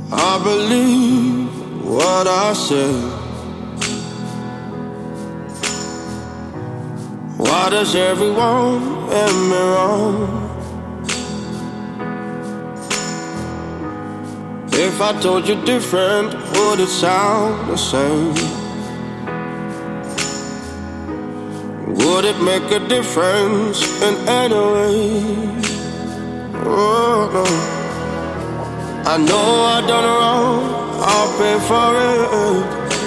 I believe what I say. Why does everyone end me wrong? If I told you different, would it sound the same? Would it make a difference in any way? Oh, no. I know I done wrong, I'll pay for it.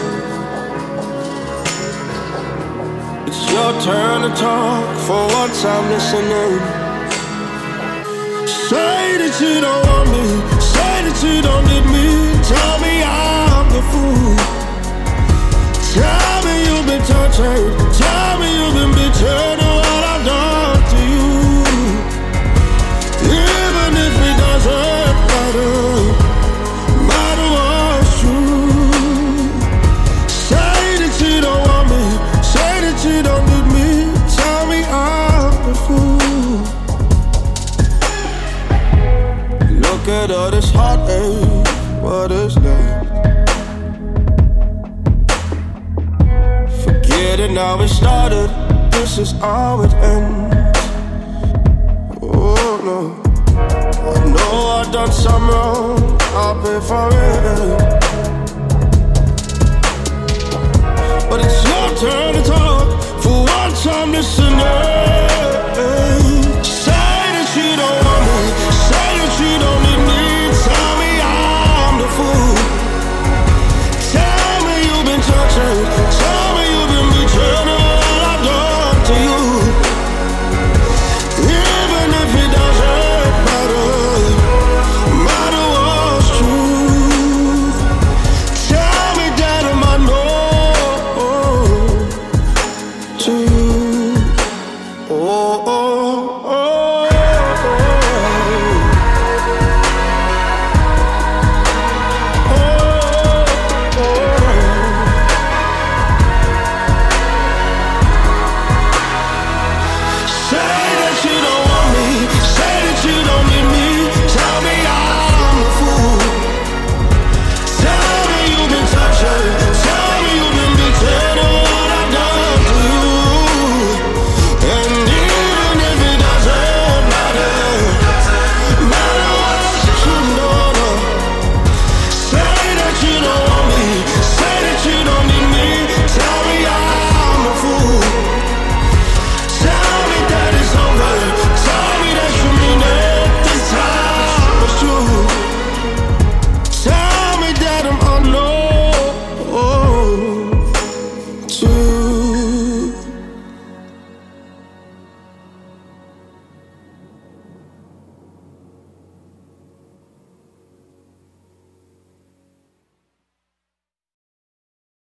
It's your turn to talk, for once I'm listening. Say that you don't want me, say that you don't need me. Tell me I'm the fool. Tell me you've been tortured, tell me you've been betrayed and what I've done to you. Even if it doesn't matter what's true. Say that you don't want me, say that you don't need me. Tell me I'm the fool. Look at all this heartache, what is left? Forget it, now it started, this is how it ends. Oh no, I know I've done some wrong, I'll pay for it. But it's your turn to talk, for once I'm listening.